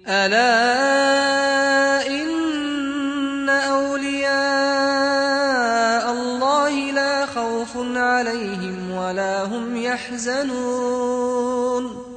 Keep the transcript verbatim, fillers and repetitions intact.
ألا إن أولياء الله لا خوف عليهم ولا هم يحزنون